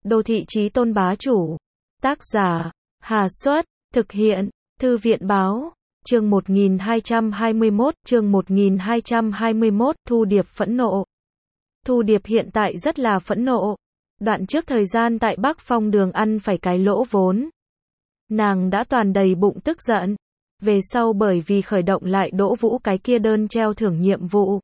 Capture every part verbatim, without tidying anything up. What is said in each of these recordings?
Đô thị chí tôn bá chủ. Tác giả, Hà Xuất, thực hiện, Thư viện Báo. Chương một nghìn hai trăm hai mươi mốt, chương một nghìn hai trăm hai mươi mốt, Thu Điệp phẫn nộ. Thu Điệp hiện tại rất là phẫn nộ. Đoạn trước thời gian tại Bắc Phong đường ăn phải cái lỗ vốn. Nàng đã toàn đầy bụng tức giận. Về sau bởi vì khởi động lại Đỗ Vũ cái kia đơn treo thưởng nhiệm vụ.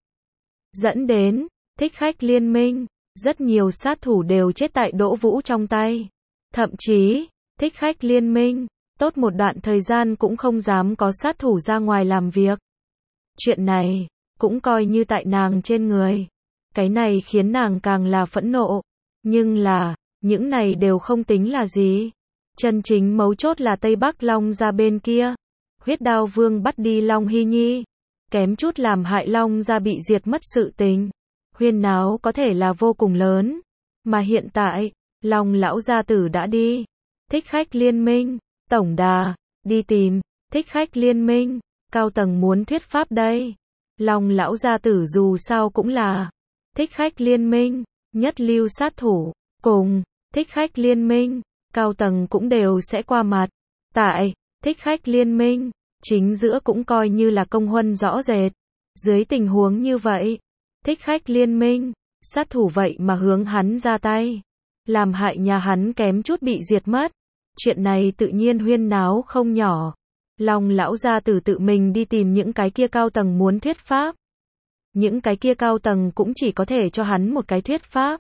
Dẫn đến, thích khách liên minh, rất nhiều sát thủ đều chết tại Đỗ Vũ trong tay. Thậm chí, thích khách liên minh, tốt một đoạn thời gian cũng không dám có sát thủ ra ngoài làm việc. Chuyện này, cũng coi như tại nàng trên người. Cái này khiến nàng càng là phẫn nộ. Nhưng là, những này đều không tính là gì. Chân chính mấu chốt là Tây Bắc Long ra bên kia. Huyết Đao Vương bắt đi Long Hy Nhi. Kém chút làm hại Long ra bị diệt mất sự tình. Huyên náo có thể là vô cùng lớn. Mà hiện tại, Long lão gia tử đã đi. Thích khách liên minh, tổng đà, đi tìm, thích khách liên minh, cao tầng muốn thuyết pháp đây. Long lão gia tử dù sao cũng là thích khách liên minh, nhất lưu sát thủ, cùng thích khách liên minh, cao tầng cũng đều sẽ qua mặt. Tại thích khách liên minh, chính giữa cũng coi như là công huân rõ rệt. Dưới tình huống như vậy, thích khách liên minh, sát thủ vậy mà hướng hắn ra tay, làm hại nhà hắn kém chút bị diệt mất. Chuyện này tự nhiên huyên náo không nhỏ. Long lão gia tử tự mình đi tìm những cái kia cao tầng muốn thuyết pháp. Những cái kia cao tầng cũng chỉ có thể cho hắn một cái thuyết pháp.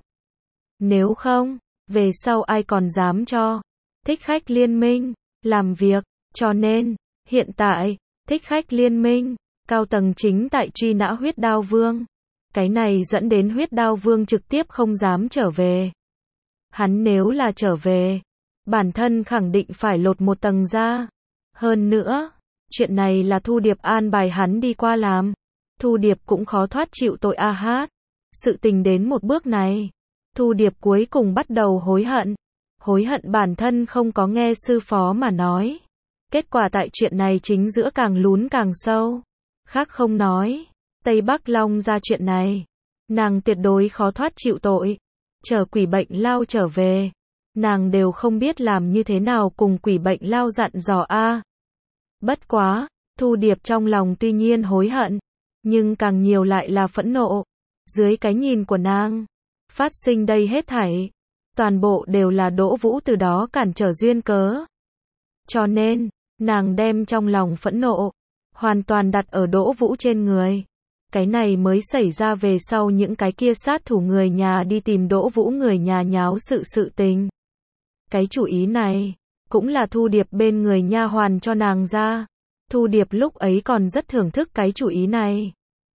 Nếu không, về sau ai còn dám cho thích khách liên minh làm việc. Cho nên, hiện tại, thích khách liên minh, cao tầng chính tại truy nã Huyết Đao Vương. Cái này dẫn đến Huyết Đao Vương trực tiếp không dám trở về. Hắn nếu là trở về, bản thân khẳng định phải lột một tầng ra. Hơn nữa, chuyện này là Thu Điệp an bài hắn đi qua làm. Thu Điệp cũng khó thoát chịu tội a hát. Sự tình đến một bước này, Thu Điệp cuối cùng bắt đầu hối hận. Hối hận bản thân không có nghe sư phó mà nói. Kết quả tại chuyện này chính giữa càng lún càng sâu. Khác không nói, Tây Bắc Long ra chuyện này, nàng tuyệt đối khó thoát chịu tội. Chờ quỷ bệnh lao trở về, nàng đều không biết làm như thế nào cùng quỷ bệnh lao dặn dò a. Bất quá, Thu Điệp trong lòng tuy nhiên hối hận, nhưng càng nhiều lại là phẫn nộ. Dưới cái nhìn của nàng, phát sinh đây hết thảy, toàn bộ đều là Đỗ Vũ từ đó cản trở duyên cớ. Cho nên, nàng đem trong lòng phẫn nộ hoàn toàn đặt ở Đỗ Vũ trên người. Cái này mới xảy ra về sau những cái kia sát thủ người nhà đi tìm Đỗ Vũ người nhà nháo sự sự tình. Cái chủ ý này cũng là Thu Điệp bên người nha hoàn cho nàng ra. Thu Điệp lúc ấy còn rất thưởng thức cái chủ ý này.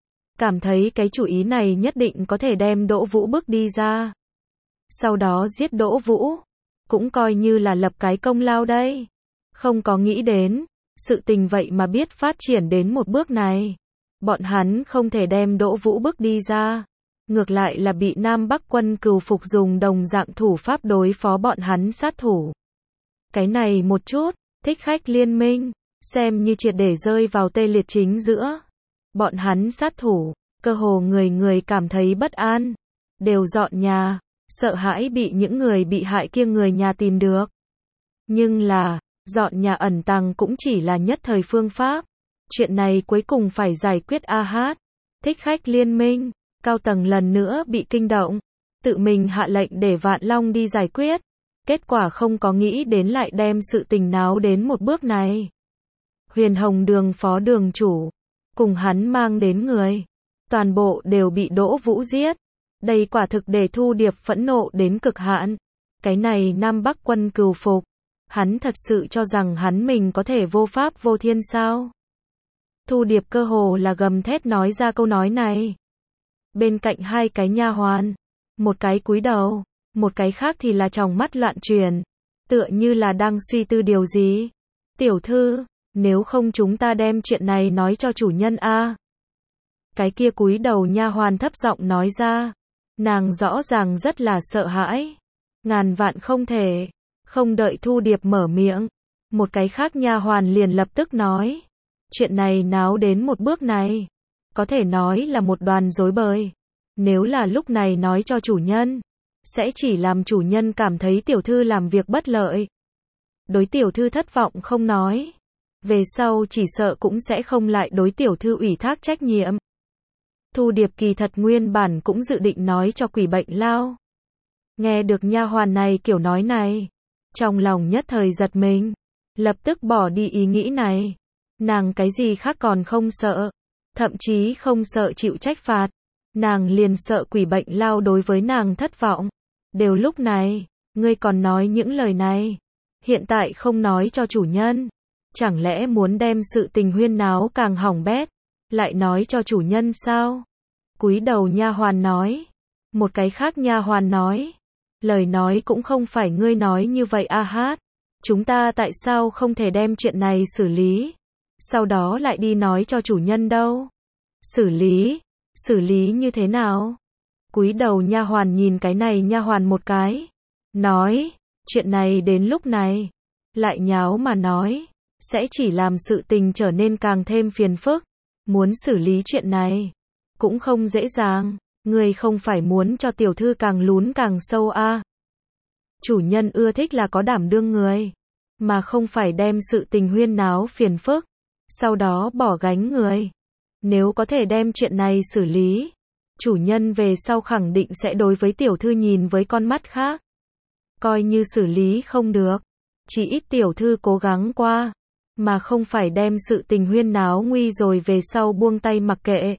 Cảm thấy cái chủ ý này nhất định có thể đem Đỗ Vũ bước đi ra. Sau đó giết Đỗ Vũ, cũng coi như là lập cái công lao đây. Không có nghĩ đến, sự tình vậy mà biết phát triển đến một bước này. Bọn hắn không thể đem Đỗ Vũ bước đi ra. Ngược lại là bị Nam Bắc quân cừu phục dùng đồng dạng thủ pháp đối phó bọn hắn sát thủ. Cái này một chút, thích khách liên minh, xem như triệt để rơi vào tê liệt chính giữa. Bọn hắn sát thủ, cơ hồ người người cảm thấy bất an. Đều dọn nhà, sợ hãi bị những người bị hại kia người nhà tìm được. Nhưng là, dọn nhà ẩn tàng cũng chỉ là nhất thời phương pháp. Chuyện này cuối cùng phải giải quyết a hát. Thích khách liên minh, cao tầng lần nữa bị kinh động. Tự mình hạ lệnh để Vạn Long đi giải quyết. Kết quả không có nghĩ đến lại đem sự tình náo đến một bước này. Huyền Hồng Đường phó đường chủ, cùng hắn mang đến người, toàn bộ đều bị Đỗ Vũ giết. Đây quả thực để Thu Điệp phẫn nộ đến cực hạn. Cái này Nam Bắc quân cừu phục. Hắn thật sự cho rằng hắn mình có thể vô pháp vô thiên sao? Thu Điệp cơ hồ là gầm thét nói ra câu nói này. Bên cạnh hai cái nha hoàn, một cái cúi đầu, một cái khác thì là tròng mắt loạn chuyển, tựa như là đang suy tư điều gì. Tiểu thư, nếu không chúng ta đem chuyện này nói cho chủ nhân a. Cái kia cúi đầu nha hoàn thấp giọng nói ra. Nàng rõ ràng rất là sợ hãi. Ngàn vạn không thể. Không đợi Thu Điệp mở miệng, một cái khác nha hoàn liền lập tức nói. Chuyện này náo đến một bước này, có thể nói là một đoàn rối bời. Nếu là lúc này nói cho chủ nhân, sẽ chỉ làm chủ nhân cảm thấy tiểu thư làm việc bất lợi. Đối tiểu thư thất vọng không nói. Về sau chỉ sợ cũng sẽ không lại đối tiểu thư ủy thác trách nhiệm. Thu Điệp kỳ thật nguyên bản cũng dự định nói cho Quỷ Bệnh Lao. Nghe được nha hoàn này kiểu nói này, trong lòng nhất thời giật mình, lập tức bỏ đi ý nghĩ này. Nàng cái gì khác còn không sợ, thậm chí không sợ chịu trách phạt, nàng liền sợ Quỷ Bệnh Lao đối với nàng thất vọng. Đều lúc này, ngươi còn nói những lời này, hiện tại không nói cho chủ nhân, chẳng lẽ muốn đem sự tình huyên náo càng hỏng bét, lại nói cho chủ nhân sao? Cúi đầu nha hoàn nói. Một cái khác nha hoàn nói, lời nói cũng không phải ngươi nói như vậy a hát, chúng ta tại sao không thể đem chuyện này xử lý, sau đó lại đi nói cho chủ nhân đâu? Xử lý? Xử lý như thế nào? Cúi đầu nha hoàn nhìn cái này nha hoàn một cái, nói, chuyện này đến lúc này, lại nháo mà nói, sẽ chỉ làm sự tình trở nên càng thêm phiền phức, muốn xử lý chuyện này, cũng không dễ dàng, người không phải muốn cho tiểu thư càng lún càng sâu a? À? Chủ nhân ưa thích là có đảm đương người, mà không phải đem sự tình huyên náo phiền phức, sau đó bỏ gánh người. Nếu có thể đem chuyện này xử lý, chủ nhân về sau khẳng định sẽ đối với tiểu thư nhìn với con mắt khác. Coi như xử lý không được, chỉ ít tiểu thư cố gắng qua, mà không phải đem sự tình huyên náo nguy rồi về sau buông tay mặc kệ.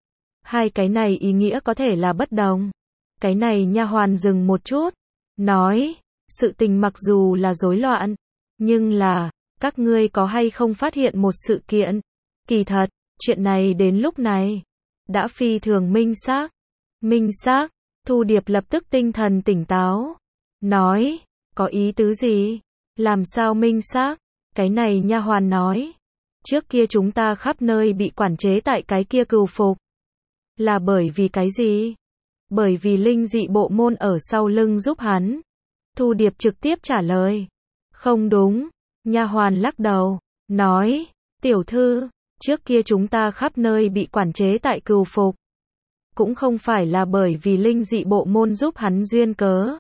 Hai cái này ý nghĩa có thể là bất đồng. Cái này nha hoàn dừng một chút, nói, sự tình mặc dù là rối loạn, nhưng là, các ngươi có hay không phát hiện một sự kiện? Kỳ thật, chuyện này đến lúc này, đã phi thường minh xác. Minh xác, Thu Điệp lập tức tinh thần tỉnh táo, nói, có ý tứ gì? Làm sao minh xác? Cái này nha hoàn nói, trước kia chúng ta khắp nơi bị quản chế tại cái kia cừu phục. Là bởi vì cái gì? Bởi vì linh dị bộ môn ở sau lưng giúp hắn. Thu Điệp trực tiếp trả lời, không đúng. Nha hoàn lắc đầu, nói, tiểu thư, trước kia chúng ta khắp nơi bị quản chế tại cừu phục, cũng không phải là bởi vì linh dị bộ môn giúp hắn duyên cớ,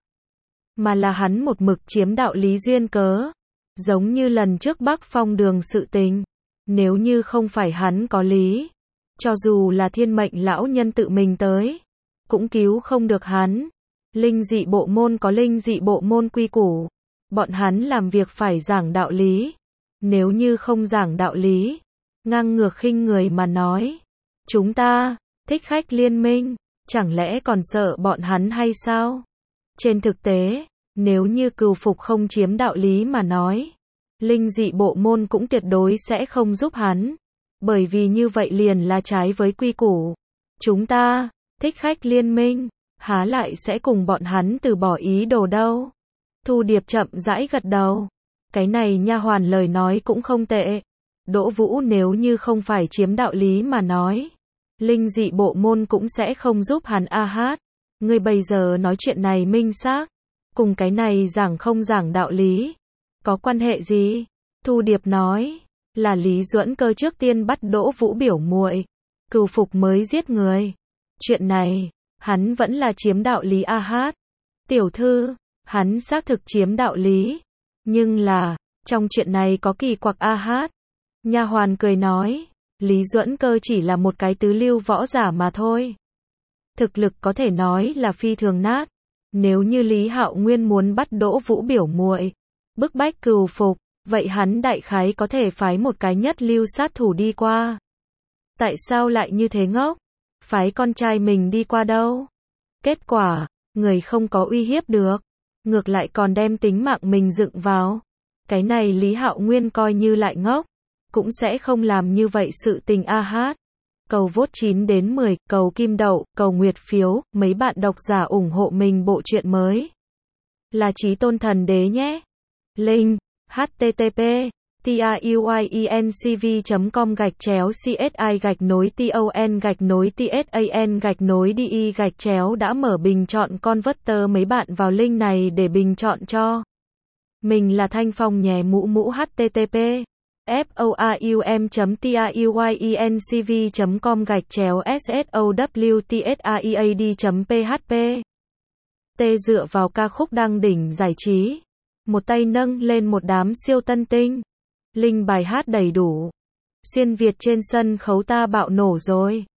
mà là hắn một mực chiếm đạo lý duyên cớ. Giống như lần trước Bắc Phong đường sự tình, nếu như không phải hắn có lý, cho dù là thiên mệnh lão nhân tự mình tới, cũng cứu không được hắn. Linh dị bộ môn có linh dị bộ môn quy củ, bọn hắn làm việc phải giảng đạo lý. Nếu như không giảng đạo lý, ngang ngược khinh người mà nói, chúng ta, thích khách liên minh, chẳng lẽ còn sợ bọn hắn hay sao? Trên thực tế, nếu như cừu phục không chiếm đạo lý mà nói, linh dị bộ môn cũng tuyệt đối sẽ không giúp hắn, bởi vì như vậy liền là trái với quy củ. Chúng ta, thích khách liên minh, há lại sẽ cùng bọn hắn từ bỏ ý đồ đâu. Thu Điệp chậm rãi gật đầu. Cái này nha hoàn lời nói cũng không tệ. Đỗ Vũ nếu như không phải chiếm đạo lý mà nói, linh dị bộ môn cũng sẽ không giúp hắn a hát. Ngươi bây giờ nói chuyện này minh xác, cùng cái này giảng không giảng đạo lý, có quan hệ gì? Thu Điệp nói, là Lý Duẫn Cơ trước tiên bắt Đỗ Vũ biểu muội, cừu phục mới giết người. Chuyện này, hắn vẫn là chiếm đạo lý a hát. Tiểu thư, hắn xác thực chiếm đạo lý, nhưng là, trong chuyện này có kỳ quặc a hát. Nha hoàn cười nói, Lý Duẫn Cơ chỉ là một cái tứ lưu võ giả mà thôi. Thực lực có thể nói là phi thường nát. Nếu như Lý Hạo Nguyên muốn bắt Đỗ Vũ biểu muội, bức bách cừu phục, vậy hắn đại khái có thể phái một cái nhất lưu sát thủ đi qua. Tại sao lại như thế ngốc? Phái con trai mình đi qua đâu? Kết quả, người không có uy hiếp được, ngược lại còn đem tính mạng mình dựng vào. Cái này Lý Hạo Nguyên coi như lại ngốc, cũng sẽ không làm như vậy sự tình a hát. Cầu vote chín đến mười, cầu kim đậu, cầu nguyệt phiếu, mấy bạn độc giả ủng hộ mình bộ truyện mới. Là Chí Tôn Thần Đế nhé. Link http truyencv chấm com gạch chéo csi gạch nối ton gạch nối tsan gạch nối di gạch chéo đã mở bình chọn converter, mấy bạn vào link này để bình chọn cho mình là Thanh Phong nhé. Mũ mũ http forum chấm truyencv chấm com gạch chéo sowtsaead chấm php Tê dựa vào ca khúc đăng đỉnh giải trí. Một tay nâng lên một đám siêu tân tinh. Linh bài hát đầy đủ. Xuyên Việt trên sân khấu ta bạo nổ rồi.